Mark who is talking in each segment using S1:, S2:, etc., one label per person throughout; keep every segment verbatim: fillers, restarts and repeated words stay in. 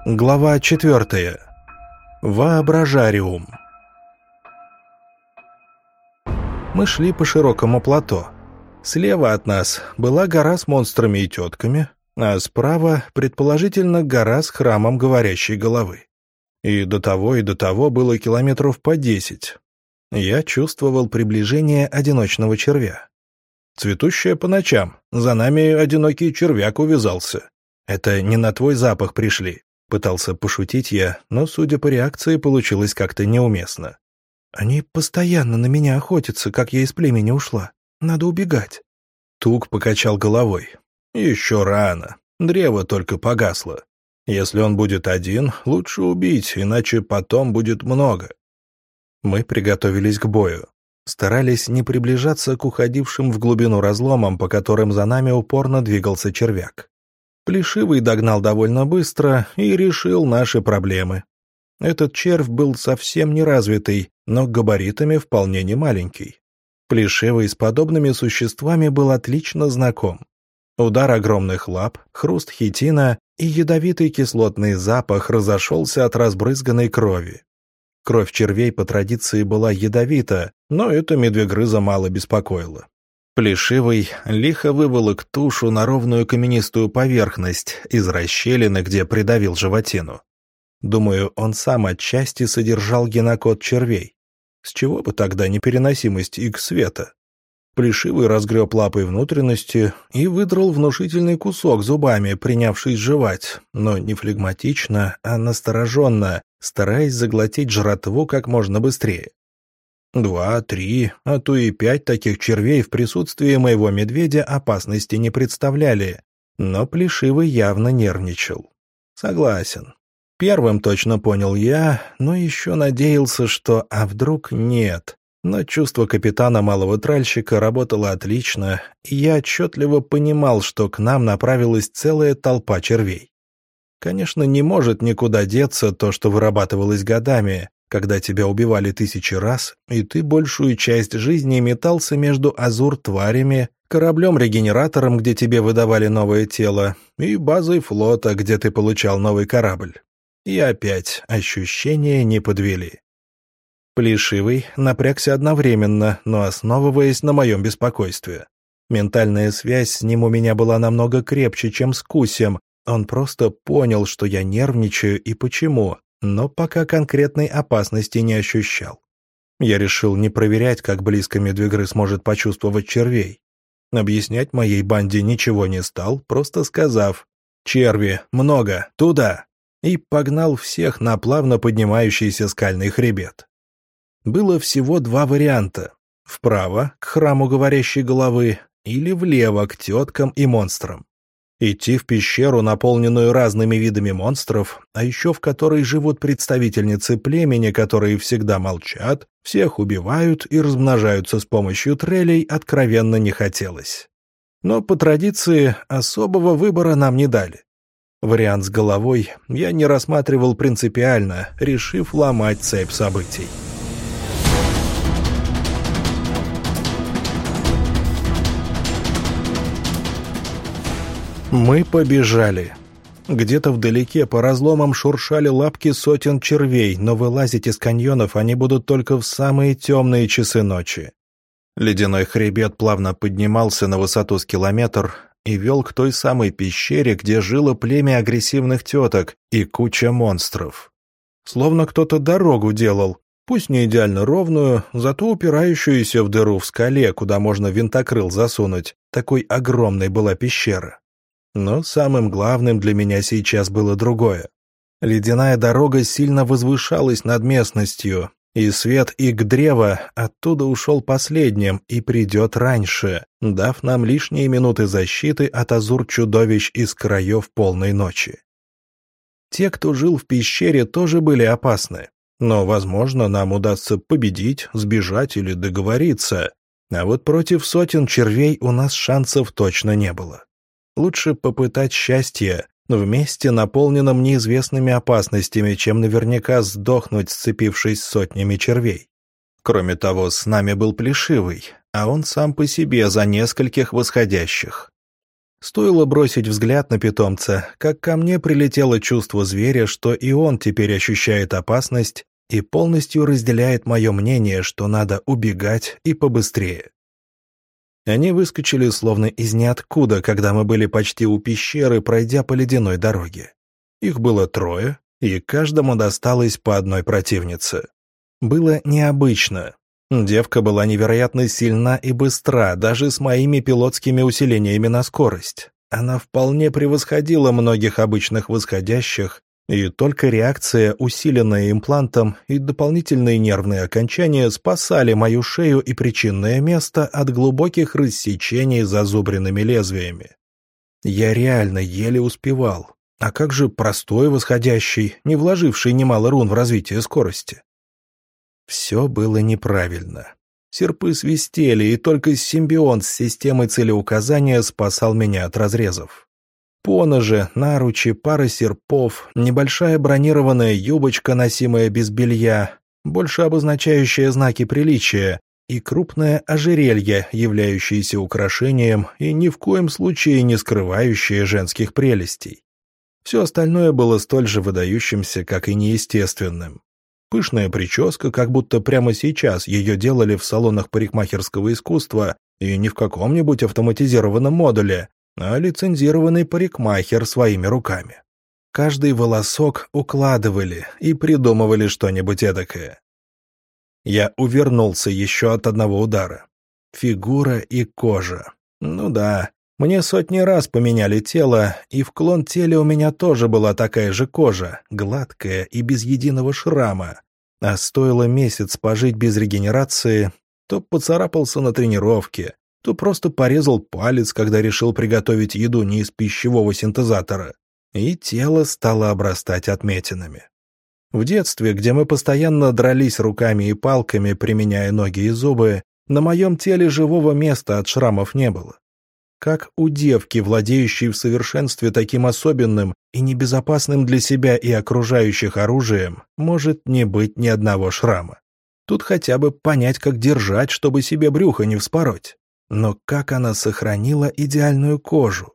S1: Глава четвертая. Воображариум. Мы шли по широкому плато. Слева от нас была гора с монстрами и тетками, а справа, предположительно, гора с храмом говорящей головы. И до того, и до того было километров по десять. Я чувствовал приближение одиночного червя. Цветущая по ночам, за нами одинокий червяк увязался. Это не на твой запах пришли. Пытался пошутить я, но, судя по реакции, получилось как-то неуместно. «Они постоянно на меня охотятся, как я из племени ушла. Надо убегать». Тук покачал головой. «Еще рано. Древо только погасло. Если он будет один, лучше убить, иначе потом будет много». Мы приготовились к бою. Старались не приближаться к уходившим в глубину разломам, по которым за нами упорно двигался червяк. Плешивый догнал довольно быстро и решил наши проблемы. Этот червь был совсем неразвитый, но габаритами вполне не маленький. Плешивый с подобными существами был отлично знаком. Удар огромных лап, хруст хитина и ядовитый кислотный запах разошелся от разбрызганной крови. Кровь червей по традиции была ядовита, но это медвегрыза мало беспокоило. Плешивый лихо выволок тушу на ровную каменистую поверхность из расщелины, где придавил животину. Думаю, он сам отчасти содержал генокод червей. С чего бы тогда непереносимость Икс-света? Плешивый разгреб лапой внутренности и выдрал внушительный кусок зубами, принявшись жевать, но не флегматично, а настороженно, стараясь заглотить жратву как можно быстрее. Два, три, а то и пять таких червей в присутствии моего медведя опасности не представляли, но Плешивый явно нервничал. Согласен. Первым точно понял я, но еще надеялся, что а вдруг нет. Но чувство капитана малого тральщика работало отлично, и я отчетливо понимал, что к нам направилась целая толпа червей. Конечно, не может никуда деться то, что вырабатывалось годами, когда тебя убивали тысячи раз, и ты большую часть жизни метался между азур-тварями, кораблем-регенератором, где тебе выдавали новое тело, и базой флота, где ты получал новый корабль. И опять ощущения не подвели. Плешивый напрягся одновременно, но основываясь на моем беспокойстве. Ментальная связь с ним у меня была намного крепче, чем с Кусем. Он просто понял, что я нервничаю и почему, но пока конкретной опасности не ощущал. Я решил не проверять, как близко медвегрыз может почувствовать червей. Объяснять моей банде ничего не стал, просто сказав «Черви, много, туда!» и погнал всех на плавно поднимающийся скальный хребет. Было всего два варианта — вправо, к храму говорящей головы, или влево, к теткам и монстрам. Идти в пещеру, наполненную разными видами монстров, а еще в которой живут представительницы племени, которые всегда молчат, всех убивают и размножаются с помощью трелей, откровенно не хотелось. Но по традиции особого выбора нам не дали. Вариант с головой я не рассматривал принципиально, решив ломать цепь событий. Мы побежали. Где-то вдалеке по разломам шуршали лапки сотен червей, но вылазить из каньонов они будут только в самые темные часы ночи. Ледяной хребет плавно поднимался на высоту с километр и вел к той самой пещере, где жило племя агрессивных теток и куча монстров. Словно кто-то дорогу делал, пусть не идеально ровную, зато упирающуюся в дыру в скале, куда можно винтокрыл засунуть. Такой огромной была пещера. Но самым главным для меня сейчас было другое. Ледяная дорога сильно возвышалась над местностью, и свет Ик-древа оттуда ушел последним и придет раньше, дав нам лишние минуты защиты от азур-чудовищ из краев полной ночи. Те, кто жил в пещере, тоже были опасны, но, возможно, нам удастся победить, сбежать или договориться, а вот против сотен червей у нас шансов точно не было. Лучше попытать счастье в месте, наполненном неизвестными опасностями, чем наверняка сдохнуть, сцепившись с сотнями червей. Кроме того, с нами был Плешивый, а он сам по себе за нескольких восходящих. Стоило бросить взгляд на питомца, как ко мне прилетело чувство зверя, что и он теперь ощущает опасность и полностью разделяет мое мнение, что надо убегать и побыстрее. Они выскочили словно из ниоткуда, когда мы были почти у пещеры, пройдя по ледяной дороге. Их было трое, и каждому досталось по одной противнице. Было необычно. Девка была невероятно сильна и быстра, даже с моими пилотскими усилениями на скорость. Она вполне превосходила многих обычных восходящих, и только реакция, усиленная имплантом, и дополнительные нервные окончания спасали мою шею и причинное место от глубоких рассечений зазубренными лезвиями. Я реально еле успевал. А как же простой восходящий, не вложивший немало рун в развитие скорости? Все было неправильно. Серпы свистели, и только симбионт с системой целеуказания спасал меня от разрезов. Поножи, наручи, пара серпов, небольшая бронированная юбочка, носимая без белья, больше обозначающая знаки приличия, и крупное ожерелье, являющееся украшением и ни в коем случае не скрывающее женских прелестей. Все остальное было столь же выдающимся, как и неестественным. Пышная прическа, как будто прямо сейчас ее делали в салонах парикмахерского искусства и не в каком-нибудь автоматизированном модуле, а лицензированный парикмахер своими руками. Каждый волосок укладывали и придумывали что-нибудь эдакое. Я увернулся еще от одного удара. Фигура и кожа. Ну да, мне сотни раз поменяли тело, и в клон-теле у меня тоже была такая же кожа, гладкая и без единого шрама. А стоило месяц пожить без регенерации, то поцарапался на тренировке, то просто порезал палец, когда решил приготовить еду не из пищевого синтезатора, и тело стало обрастать отметинами. В детстве, где мы постоянно дрались руками и палками, применяя ноги и зубы, на моем теле живого места от шрамов не было. Как у девки, владеющей в совершенстве таким особенным и небезопасным для себя и окружающих оружием, может не быть ни одного шрама. Тут хотя бы понять, как держать, чтобы себе брюхо не вспороть. Но как она сохранила идеальную кожу?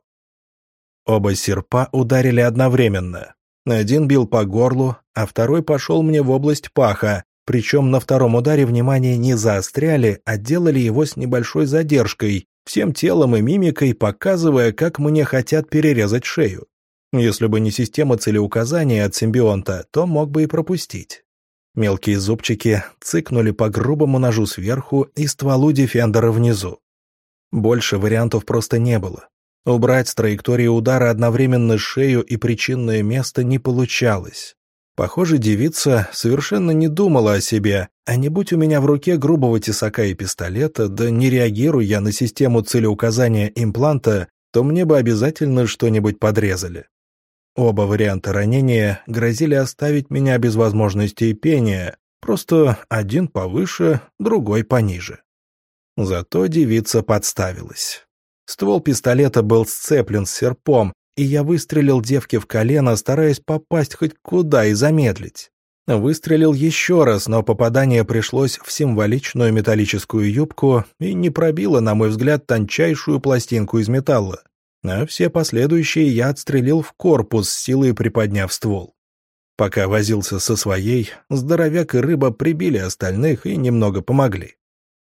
S1: Оба серпа ударили одновременно. Один бил по горлу, а второй пошел мне в область паха, причем на втором ударе внимание не заостряли, а делали его с небольшой задержкой, всем телом и мимикой показывая, как мне хотят перерезать шею. Если бы не система целеуказания от симбионта, то мог бы и пропустить. Мелкие зубчики цыкнули по грубому ножу сверху и стволу дефендера внизу. Больше вариантов просто не было. Убрать с траектории удара одновременно шею и причинное место не получалось. Похоже, девица совершенно не думала о себе, а не будь у меня в руке грубого тесака и пистолета, да не реагируя я на систему целеуказания импланта, то мне бы обязательно что-нибудь подрезали. Оба варианта ранения грозили оставить меня без возможности пения, просто один повыше, другой пониже. Зато девица подставилась. Ствол пистолета был сцеплен с серпом, и я выстрелил девке в колено, стараясь попасть хоть куда и замедлить. Выстрелил еще раз, но попадание пришлось в символичную металлическую юбку и не пробило, на мой взгляд, тончайшую пластинку из металла. А все последующие я отстрелил в корпус, с силой приподняв ствол. Пока возился со своей, здоровяк и рыба прибили остальных и немного помогли.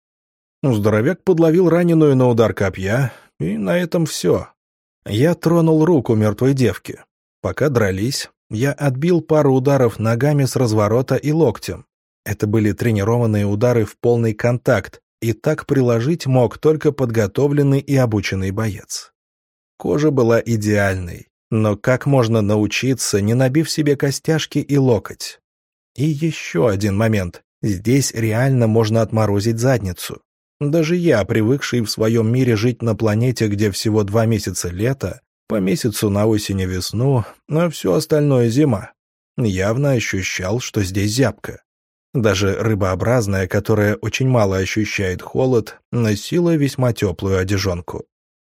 S1: Здоровяк подловил раненую на удар копья, и на этом все. Я тронул руку мертвой девки. Пока дрались, я отбил пару ударов ногами с разворота и локтем. Это были тренированные удары в полный контакт, и так приложить мог только подготовленный и обученный боец. Кожа была идеальной, но как можно научиться, не набив себе костяшки и локоть? И еще один момент. Здесь реально можно отморозить задницу. Даже я, привыкший в своем мире жить на планете, где всего два месяца лета, по месяцу на осень и весну, а все остальное зима, явно ощущал, что здесь зябко. Даже рыбообразная, которая очень мало ощущает холод, носила весьма теплую одежонку.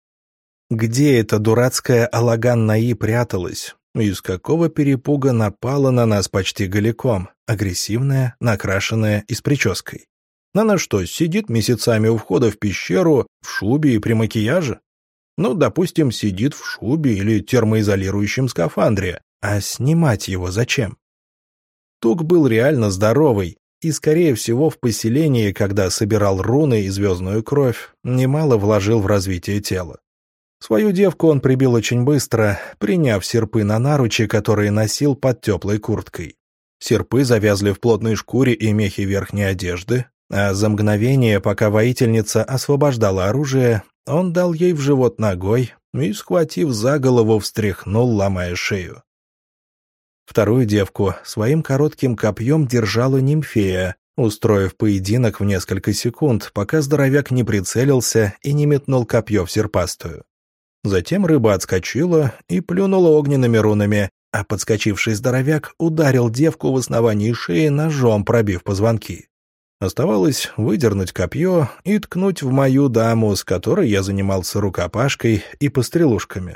S1: Где эта дурацкая Алаган-Наи пряталась? Из какого перепуга напала на нас почти голиком, агрессивная, накрашенная и с прической? Она что, сидит месяцами у входа в пещеру, в шубе и при макияже? Ну, допустим, сидит в шубе или термоизолирующем скафандре, а снимать его зачем? Тук был реально здоровый, и, скорее всего, в поселении, когда собирал руны и звездную кровь, немало вложил в развитие тела. Свою девку он прибил очень быстро, приняв серпы на наручи, которые носил под теплой курткой. Серпы завязли в плотной шкуре и мехе верхней одежды, а за мгновение, пока воительница освобождала оружие, он дал ей в живот ногой и, схватив за голову, встряхнул, ломая шею. Вторую девку своим коротким копьем держала нимфея, устроив поединок в несколько секунд, пока здоровяк не прицелился и не метнул копье в серпастую. Затем рыба отскочила и плюнула огненными рунами, а подскочивший здоровяк ударил девку в основании шеи ножом, пробив позвонки. Оставалось выдернуть копье и ткнуть в мою даму, с которой я занимался рукопашкой и пострелушками.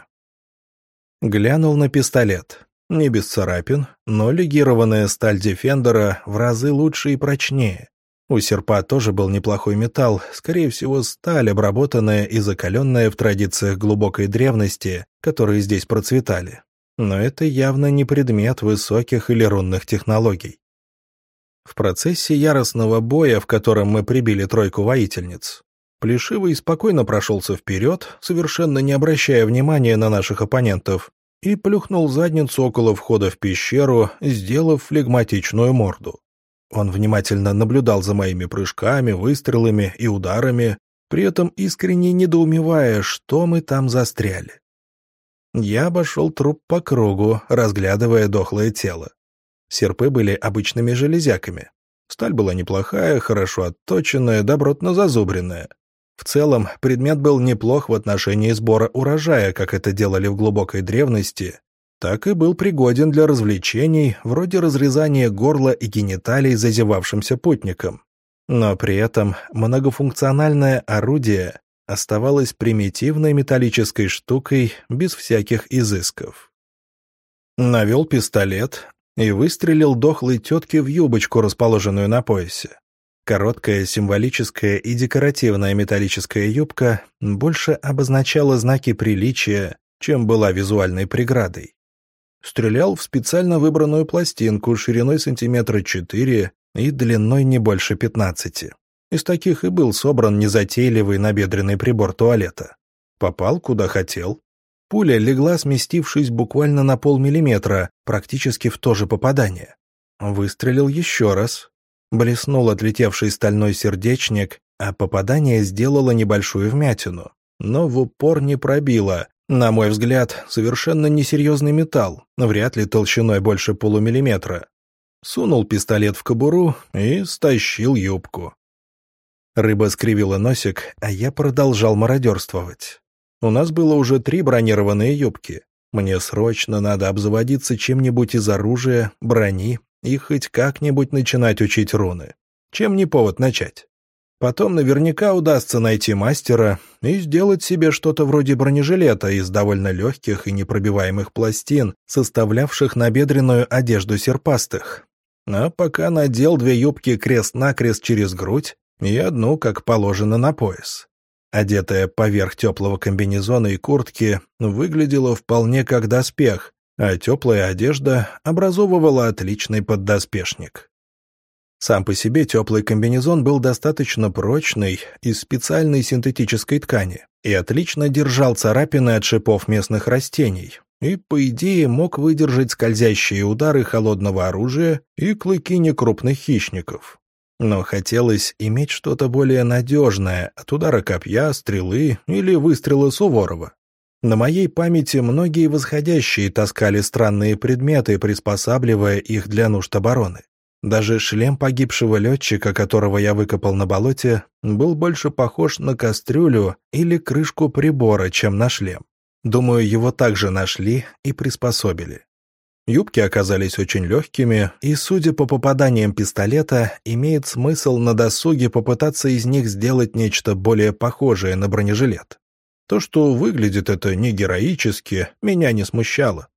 S1: Глянул на пистолет. Не без царапин, но легированная сталь Дефендера в разы лучше и прочнее. У серпа тоже был неплохой металл, скорее всего, сталь, обработанная и закаленная в традициях глубокой древности, которые здесь процветали. Но это явно не предмет высоких или рунных технологий. В процессе яростного боя, в котором мы прибили тройку воительниц, Плешивый спокойно прошелся вперед, совершенно не обращая внимания на наших оппонентов, и плюхнул задницу около входа в пещеру, сделав флегматичную морду. Он внимательно наблюдал за моими прыжками, выстрелами и ударами, при этом искренне недоумевая, что мы там застряли. Я обошел труп по кругу, разглядывая дохлое тело. Серпы были обычными железяками. Сталь была неплохая, хорошо отточенная, добротно зазубренная. В целом, предмет был неплох в отношении сбора урожая, как это делали в глубокой древности, так и был пригоден для развлечений, вроде разрезания горла и гениталий зазевавшимся путникам. Но при этом многофункциональное орудие оставалось примитивной металлической штукой без всяких изысков. Навел пистолет и выстрелил дохлой тетке в юбочку, расположенную на поясе. Короткая символическая и декоративная металлическая юбка больше обозначала знаки приличия, чем была визуальной преградой. Стрелял в специально выбранную пластинку шириной сантиметра четыре и длиной не больше пятнадцати. Из таких и был собран незатейливый набедренный прибор туалета. Попал, куда хотел. Пуля легла, сместившись буквально на полмиллиметра, практически в то же попадание. Выстрелил еще раз. Блеснул отлетевший стальной сердечник, а попадание сделало небольшую вмятину, но в упор не пробило. На мой взгляд, совершенно несерьезный металл, вряд ли толщиной больше полумиллиметра. Сунул пистолет в кобуру и стащил юбку. Рыба скривила носик, а я продолжал мародерствовать. У нас было уже три бронированные юбки. Мне срочно надо обзаводиться чем-нибудь из оружия, брони и хоть как-нибудь начинать учить руны. Чем не повод начать? Потом наверняка удастся найти мастера и сделать себе что-то вроде бронежилета из довольно легких и непробиваемых пластин, составлявших набедренную одежду серпастых. А пока надел две юбки крест-накрест через грудь и одну, как положено, на пояс. Одетая поверх теплого комбинезона и куртки, выглядела вполне как доспех, а теплая одежда образовывала отличный поддоспешник. Сам по себе теплый комбинезон был достаточно прочный, из специальной синтетической ткани, и отлично держал царапины от шипов местных растений, и, по идее, мог выдержать скользящие удары холодного оружия и клыки некрупных хищников. Но хотелось иметь что-то более надежное от удара копья, стрелы или выстрела Суворова. На моей памяти многие восходящие таскали странные предметы, приспосабливая их для нужд обороны. Даже шлем погибшего летчика, которого я выкопал на болоте, был больше похож на кастрюлю или крышку прибора, чем на шлем. Думаю, его также нашли и приспособили. Юбки оказались очень легкими, и, судя по попаданиям пистолета, имеет смысл на досуге попытаться из них сделать нечто более похожее на бронежилет. То, что выглядит это не героически, меня не смущало.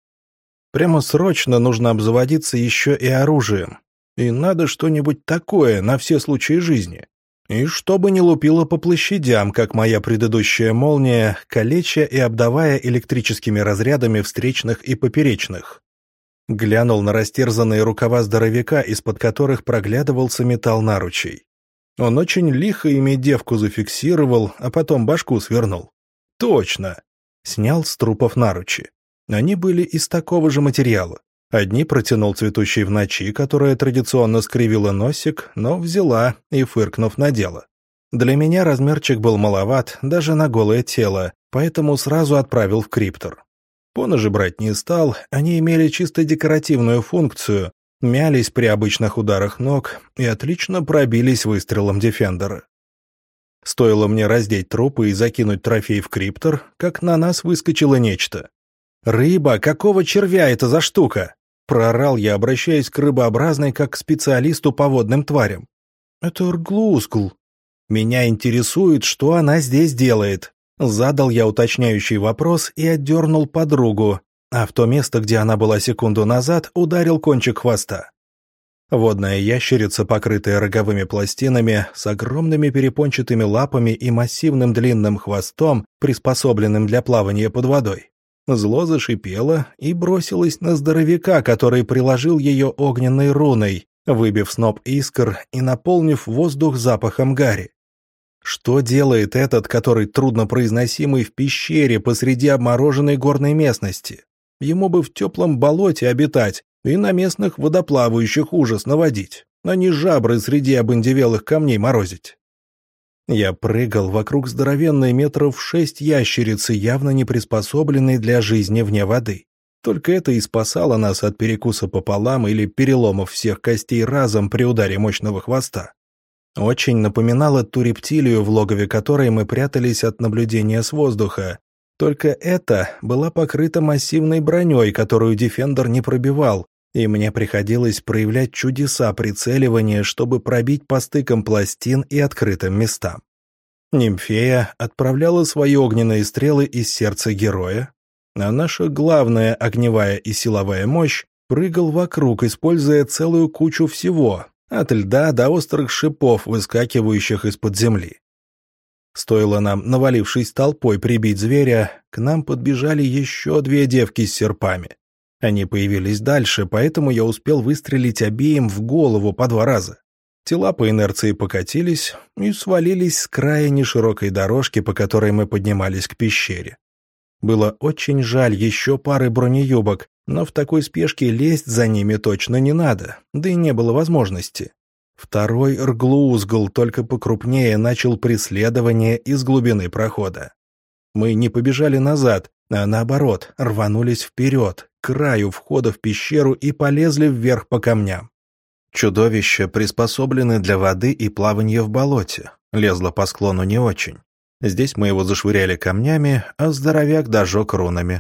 S1: Прямо срочно нужно обзаводиться еще и оружием. И надо что-нибудь такое на все случаи жизни. И чтобы не лупило по площадям, как моя предыдущая молния, калеча и обдавая электрическими разрядами встречных и поперечных. Глянул на растерзанные рукава здоровяка, из-под которых проглядывался металл наручей. Он очень лихо ими девку зафиксировал, а потом башку свернул. Точно! Снял с трупов наручи. Они были из такого же материала. Одни протянул цветущей в ночи, которая традиционно скривила носик, но взяла и, фыркнув, надела. Для меня размерчик был маловат, даже на голое тело, поэтому сразу отправил в криптор. Поножи брать не стал, они имели чисто декоративную функцию, мялись при обычных ударах ног и отлично пробились выстрелом дефендера. Стоило мне раздеть трупы и закинуть трофей в криптор, как на нас выскочило нечто. «Рыба, какого червя это за штука?» — проорал я, обращаясь к рыбообразной как к специалисту по водным тварям. «Это рглускл. Меня интересует, что она здесь делает». Задал я уточняющий вопрос и отдернул подругу, а в то место, где она была секунду назад, ударил кончик хвоста. Водная ящерица, покрытая роговыми пластинами, с огромными перепончатыми лапами и массивным длинным хвостом, приспособленным для плавания под водой. Зло зашипело и бросилось на здоровяка, который приложил ее огненной руной, выбив сноп искр и наполнив воздух запахом гари. Что делает этот, который труднопроизносимый в пещере посреди обмороженной горной местности? Ему бы в теплом болоте обитать и на местных водоплавающих ужас наводить, а не жабры среди обындевелых камней морозить. Я прыгал вокруг здоровенной метров шесть ящерицы, явно не приспособленной для жизни вне воды. Только это и спасало нас от перекуса пополам или переломов всех костей разом при ударе мощного хвоста. Очень напоминало ту рептилию, в логове которой мы прятались от наблюдения с воздуха. Только эта была покрыта массивной броней, которую Дефендер не пробивал, и мне приходилось проявлять чудеса прицеливания, чтобы пробить по стыкам пластин и открытым местам. Нимфея отправляла свои огненные стрелы из сердца героя, а наша главная огневая и силовая мощь прыгал вокруг, используя целую кучу всего, от льда до острых шипов, выскакивающих из-под земли. Стоило нам, навалившись толпой, прибить зверя, к нам подбежали еще две девки с серпами. Они появились дальше, поэтому я успел выстрелить обеим в голову по два раза. Тела по инерции покатились и свалились с края неширокой дорожки, по которой мы поднимались к пещере. Было очень жаль еще пары бронеюбок, но в такой спешке лезть за ними точно не надо, да и не было возможности. Второй рглузгл, только покрупнее, начал преследование из глубины прохода. Мы не побежали назад, а наоборот, рванулись вперед, к краю входа в пещеру и полезли вверх по камням. Чудовище приспособлены для воды и плавания в болоте, лезло по склону не очень. Здесь мы его зашвыряли камнями, а здоровяк дожег рунами.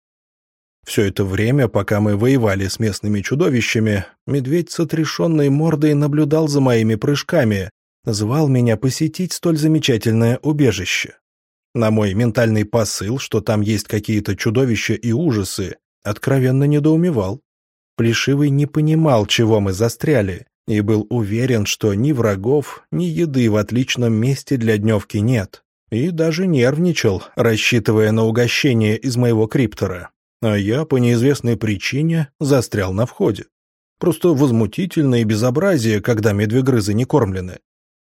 S1: Все это время, пока мы воевали с местными чудовищами, медведь с отрешенной мордой наблюдал за моими прыжками, звал меня посетить столь замечательное убежище. На мой ментальный посыл, что там есть какие-то чудовища и ужасы, откровенно недоумевал. Плешивый не понимал, чего мы застряли, и был уверен, что ни врагов, ни еды в отличном месте для дневки нет, и даже нервничал, рассчитывая на угощение из моего криптора. А я по неизвестной причине застрял на входе. Просто возмутительное безобразие, когда медвегрызы не кормлены.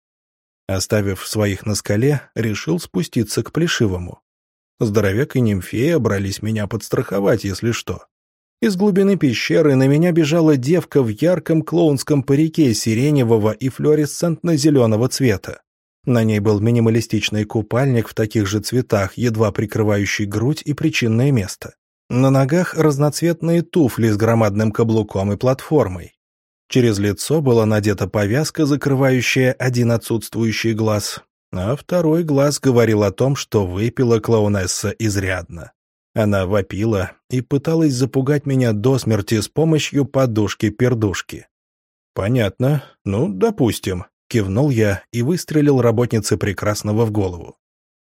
S1: Оставив своих на скале, решил спуститься к Плешивому. Здоровяк и нимфея брались меня подстраховать, если что. Из глубины пещеры на меня бежала девка в ярком клоунском парике сиреневого и флуоресцентно-зеленого цвета. На ней был минималистичный купальник в таких же цветах, едва прикрывающий грудь и причинное место. На ногах разноцветные туфли с громадным каблуком и платформой. Через лицо была надета повязка, закрывающая один отсутствующий глаз, а второй глаз говорил о том, что выпила клоунесса изрядно. Она вопила и пыталась запугать меня до смерти с помощью подушки-пердушки. «Понятно. Ну, допустим», — кивнул я и выстрелил работнице Прекрасного в голову.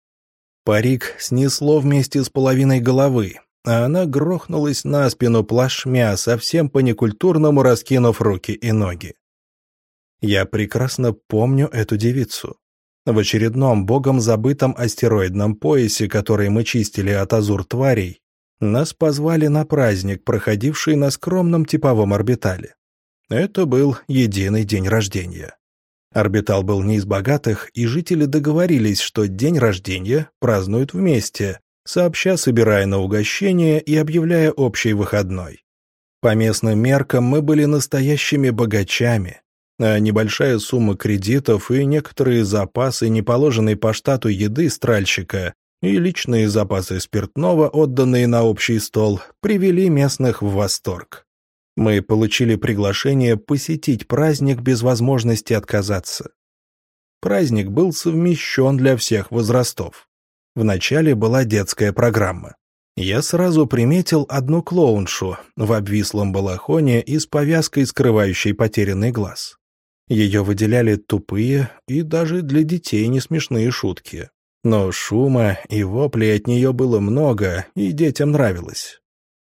S1: Парик снесло вместе с половиной головы, а она грохнулась на спину плашмя, совсем по-некультурному раскинув руки и ноги. Я прекрасно помню эту девицу. В очередном богом забытом астероидном поясе, который мы чистили от азур-тварей, нас позвали на праздник, проходивший на скромном типовом орбитале. Это был единый день рождения. Орбитал был не из богатых, и жители договорились, что день рождения празднуют вместе, сообща собирая на угощение и объявляя общий выходной. По местным меркам мы были настоящими богачами, а небольшая сумма кредитов и некоторые запасы неположенной по штату еды стральщика и личные запасы спиртного, отданные на общий стол, привели местных в восторг. Мы получили приглашение посетить праздник без возможности отказаться. Праздник был совмещен для всех возрастов. Вначале была детская программа. Я сразу приметил одну клоуншу в обвислом балахоне и с повязкой, скрывающей потерянный глаз. Ее выделяли тупые и даже для детей не смешные шутки. Но шума и воплей от нее было много, и детям нравилось.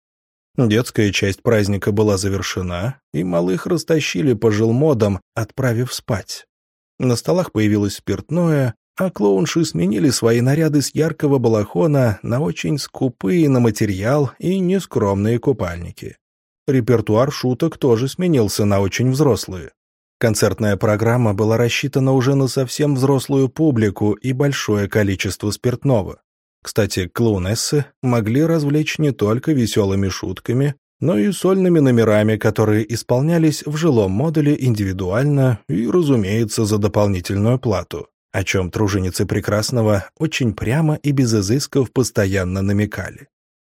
S1: Детская часть праздника была завершена, и малых растащили по жилмодам, отправив спать. На столах появилось спиртное, а клоунши сменили свои наряды с яркого балахона на очень скупые на материал и нескромные купальники. Репертуар шуток тоже сменился на очень взрослые. Концертная программа была рассчитана уже на совсем взрослую публику и большое количество спиртного. Кстати, клоунессы могли развлечь не только веселыми шутками, но и сольными номерами, которые исполнялись в жилом модуле индивидуально и, разумеется, за дополнительную плату, о чем труженицы Прекрасного очень прямо и без изысков постоянно намекали.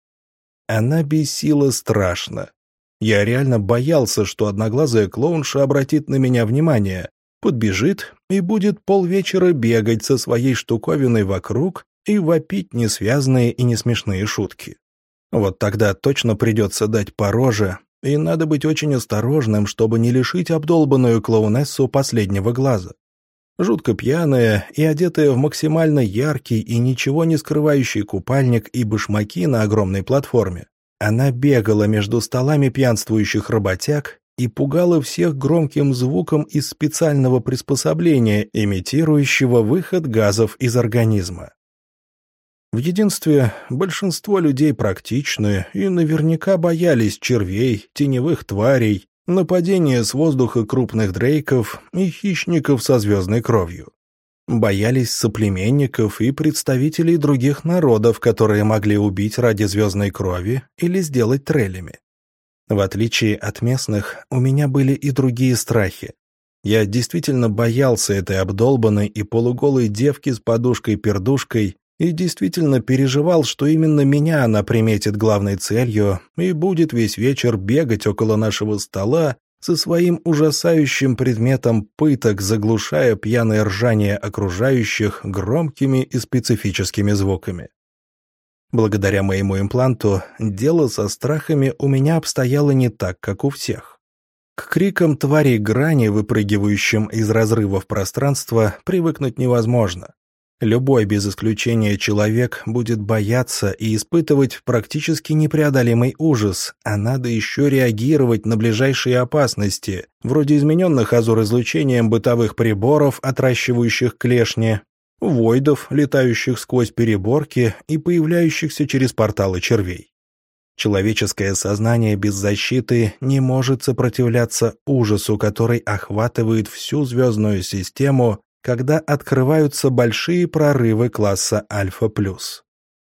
S1: Она бесила страшно. Я реально боялся, что одноглазая клоунша обратит на меня внимание, подбежит и будет полвечера бегать со своей штуковиной вокруг и вопить несвязные и несмешные шутки. Вот тогда точно придется дать по роже, и надо быть очень осторожным, чтобы не лишить обдолбанную клоунессу последнего глаза. Жутко пьяная и одетая в максимально яркий и ничего не скрывающий купальник и башмаки на огромной платформе, она бегала между столами пьянствующих работяг и пугала всех громким звуком из специального приспособления, имитирующего выход газов из организма. В единстве большинство людей практичны и наверняка боялись червей, теневых тварей, нападения с воздуха крупных дрейков и хищников со звездной кровью. Боялись соплеменников и представителей других народов, которые могли убить ради звездной крови или сделать трелями. В отличие от местных, у меня были и другие страхи. Я действительно боялся этой обдолбанной и полуголой девки с подушкой-пердушкой и действительно переживал, что именно меня она приметит главной целью и будет весь вечер бегать около нашего стола со своим ужасающим предметом пыток, заглушая пьяное ржание окружающих громкими и специфическими звуками. Благодаря моему импланту дело со страхами у меня обстояло не так, как у всех. К крикам тварей грани, выпрыгивающим из разрывов пространства, привыкнуть невозможно. Любой, без исключения, человек будет бояться и испытывать практически непреодолимый ужас, а надо еще реагировать на ближайшие опасности, вроде измененных азур-излучением бытовых приборов, отращивающих клешни, войдов, летающих сквозь переборки и появляющихся через порталы червей. Человеческое сознание без защиты не может сопротивляться ужасу, который охватывает всю звездную систему, когда открываются большие прорывы класса Альфа плюс.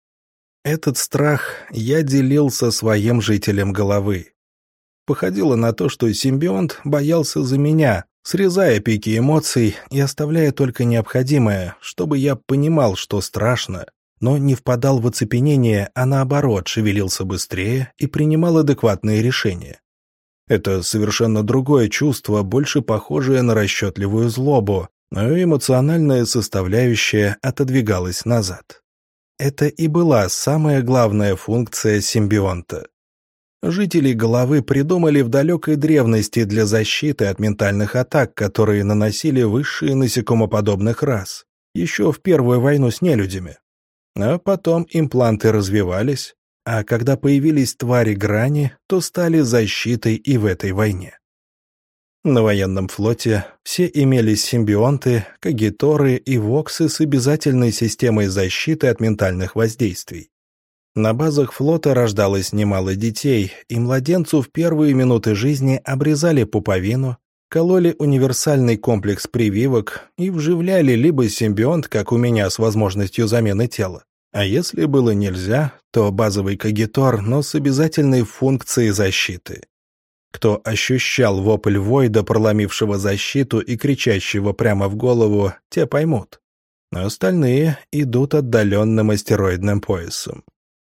S1: Этот страх я делил со своим жителем головы. Походило на то, что симбионт боялся за меня, срезая пики эмоций и оставляя только необходимое, чтобы я понимал, что страшно, но не впадал в оцепенение, а наоборот шевелился быстрее и принимал адекватные решения. Это совершенно другое чувство, больше похожее на расчетливую злобу, но эмоциональная составляющая отодвигалась назад. Это и была самая главная функция симбионта. Жители головы придумали в далекой древности для защиты от ментальных атак, которые наносили высшие насекомоподобных рас, еще в Первую войну с нелюдями. А потом импланты развивались, а когда появились твари грани, то стали защитой и в этой войне. На военном флоте все имелись симбионты, когиторы и воксы с обязательной системой защиты от ментальных воздействий. На базах флота рождалось немало детей, и младенцу в первые минуты жизни обрезали пуповину, кололи универсальный комплекс прививок и вживляли либо симбионт, как у меня, с возможностью замены тела. А если было нельзя, то базовый когитор, но с обязательной функцией защиты. Кто ощущал вопль Войда, проломившего защиту и кричащего прямо в голову, те поймут. Но остальные идут отдаленным астероидным поясом.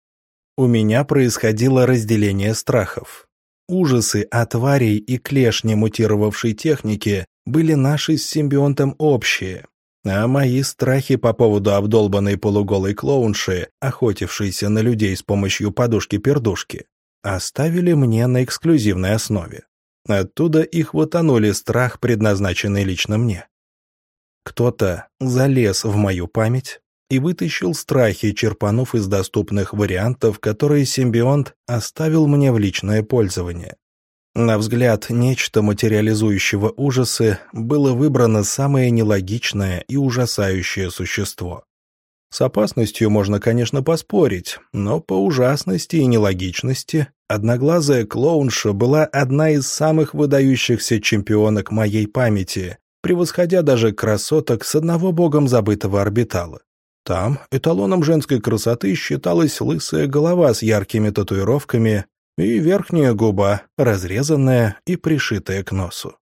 S1: У меня происходило разделение страхов. Ужасы от тварей и клешни мутировавшей техники были наши с симбионтом общие, а мои страхи по поводу обдолбанной полуголой клоунши, охотившейся на людей с помощью подушки-пердушки, оставили мне на эксклюзивной основе. Оттуда и хватанули страх, предназначенный лично мне. Кто-то залез в мою память и вытащил страхи, черпанув из доступных вариантов, которые симбионт оставил мне в личное пользование. На взгляд нечто материализующего ужасы было выбрано самое нелогичное и ужасающее существо. С опасностью можно, конечно, поспорить, но по ужасности и нелогичности одноглазая клоунша была одна из самых выдающихся чемпионок моей памяти, превосходя даже красоток с одного богом забытого орбитала. Там эталоном женской красоты считалась лысая голова с яркими татуировками и верхняя губа, разрезанная и пришитая к носу.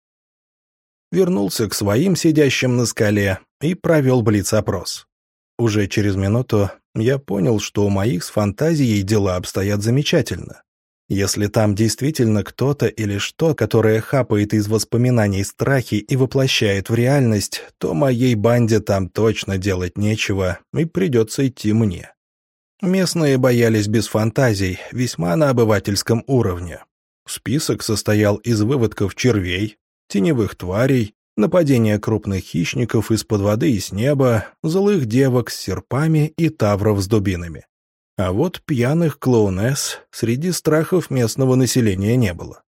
S1: Вернулся к своим, сидящим на скале, и провел блиц-опрос. Уже через минуту я понял, что у моих с фантазией дела обстоят замечательно. Если там действительно кто-то или что, которое хапает из воспоминаний страхи и воплощает в реальность, то моей банде там точно делать нечего, и придется идти мне. Местные боялись без фантазий, весьма на обывательском уровне. Список состоял из выводков червей, теневых тварей, нападения крупных хищников из-под воды и с неба, злых девок с серпами и тавров с дубинами. А вот пьяных клоунесс среди страхов местного населения не было.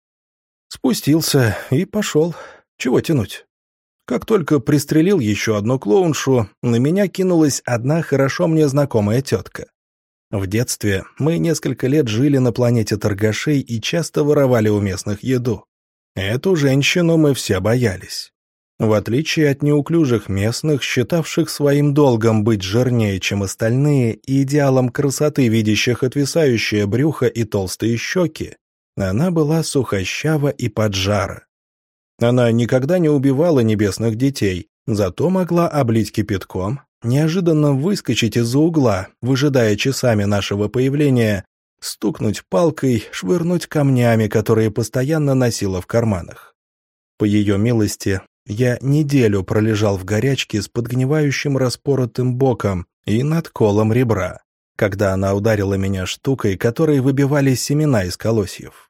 S1: Спустился и пошел. Чего тянуть? Как только пристрелил еще одну клоуншу, на меня кинулась одна хорошо мне знакомая тетка. В детстве мы несколько лет жили на планете торгашей и часто воровали у местных еду. Эту женщину мы все боялись. В отличие от неуклюжих местных, считавших своим долгом быть жирнее, чем остальные, и идеалом красоты, видящих отвисающее брюхо и толстые щеки, она была сухощава и поджара. Она никогда не убивала небесных детей, зато могла облить кипятком, неожиданно выскочить из-за угла, выжидая часами нашего появления, стукнуть палкой, швырнуть камнями, которые постоянно носила в карманах. По ее милости, я неделю пролежал в горячке с подгнивающим распоротым боком и надколом ребра, когда она ударила меня штукой, которой выбивались семена из колосьев.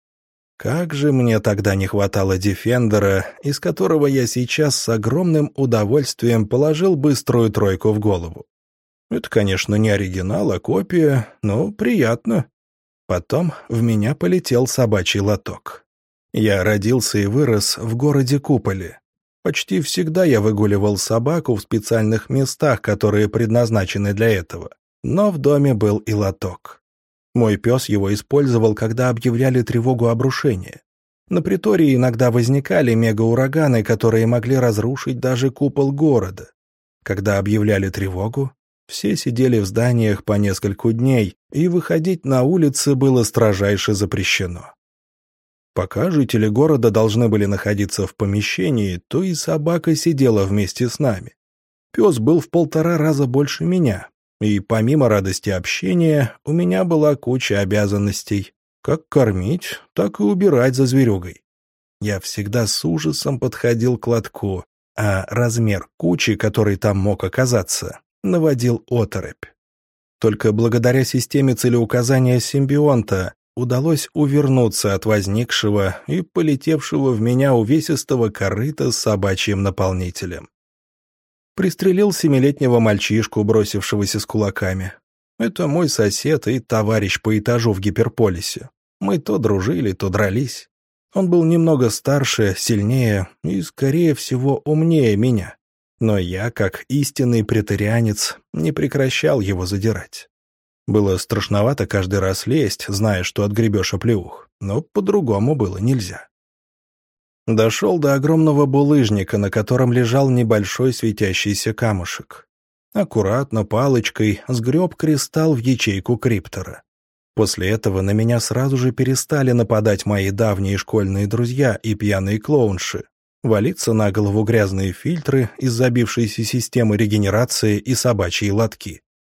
S1: Как же мне тогда не хватало дефендера, из которого я сейчас с огромным удовольствием положил быструю тройку в голову. Это, конечно, не оригинал, а копия, но приятно. Потом в меня полетел собачий лоток. Я родился и вырос в городе Куполе. Почти всегда я выгуливал собаку в специальных местах, которые предназначены для этого. Но в доме был и лоток. Мой пес его использовал, когда объявляли тревогу обрушения. На притории иногда возникали мегаураганы, которые могли разрушить даже купол города. Когда объявляли тревогу, все сидели в зданиях по нескольку дней, и выходить на улицы было строжайше запрещено. Пока жители города должны были находиться в помещении, то и собака сидела вместе с нами. Пес был в полтора раза больше меня, и помимо радости общения у меня была куча обязанностей, как кормить, так и убирать за зверюгой. Я всегда с ужасом подходил к лотку, а размер кучи, который там мог оказаться, наводил оторопь. Только благодаря системе целеуказания симбионта удалось увернуться от возникшего и полетевшего в меня увесистого корыта с собачьим наполнителем. Пристрелил семилетнего мальчишку, бросившегося с кулаками. Это мой сосед и товарищ по этажу в Гиперполисе. Мы то дружили, то дрались. Он был немного старше, сильнее и, скорее всего, умнее меня. Но я, как истинный претарианец, не прекращал его задирать. Было страшновато каждый раз лезть, зная, что отгребешь оплеух, но по-другому было нельзя. Дошел до огромного булыжника, на котором лежал небольшой светящийся камушек. Аккуратно, палочкой, сгреб кристалл в ячейку криптора. После этого на меня сразу же перестали нападать мои давние школьные друзья и пьяные клоунши, валиться на голову грязные фильтры из забившейся системы регенерации и собачьи лотки.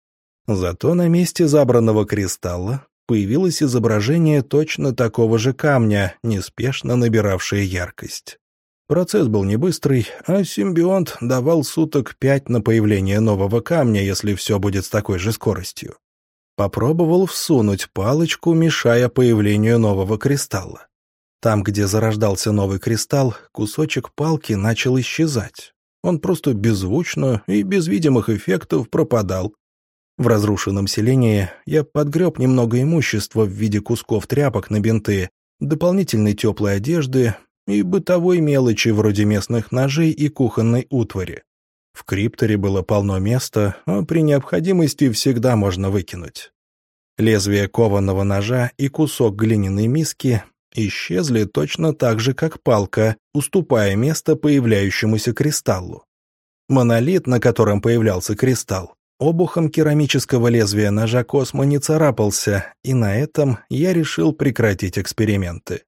S1: Зато на месте забранного кристалла появилось изображение точно такого же камня, неспешно набиравшее яркость. Процесс был не быстрый, а симбионт давал суток пять на появление нового камня, если все будет с такой же скоростью. Попробовал всунуть палочку, мешая появлению нового кристалла. Там, где зарождался новый кристалл, кусочек палки начал исчезать. Он просто беззвучно и без видимых эффектов пропадал. В разрушенном селении я подгреб немного имущества в виде кусков тряпок на бинты, дополнительной теплой одежды и бытовой мелочи вроде местных ножей и кухонной утвари. В крипторе было полно места, а при необходимости всегда можно выкинуть. Лезвие кованого ножа и кусок глиняной миски исчезли точно так же, как палка, уступая место появляющемуся кристаллу. Монолит, на котором появлялся кристалл, обухом керамического лезвия ножа Космо не царапался, и на этом я решил прекратить эксперименты.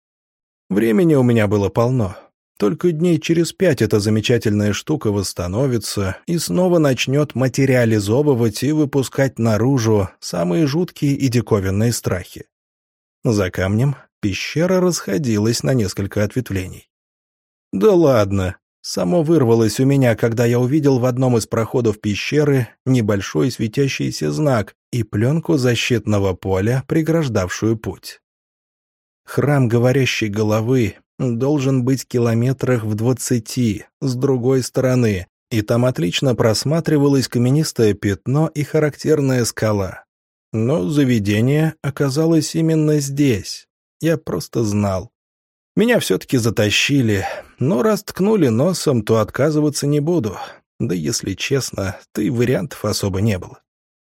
S1: Времени у меня было полно. Только дней через пять эта замечательная штука восстановится и снова начнет материализовывать и выпускать наружу самые жуткие и диковинные страхи. За камнем пещера расходилась на несколько ответвлений. Да ладно, само вырвалось у меня, когда я увидел в одном из проходов пещеры небольшой светящийся знак и пленку защитного поля, преграждавшую путь. Храм говорящей головы должен быть километрах в двадцати, с другой стороны, и там отлично просматривалось каменистое пятно и характерная скала. Но заведение оказалось именно здесь. Я просто знал. Меня все-таки затащили, но раз ткнули носом, то отказываться не буду. Да, если честно, то и вариантов особо не было.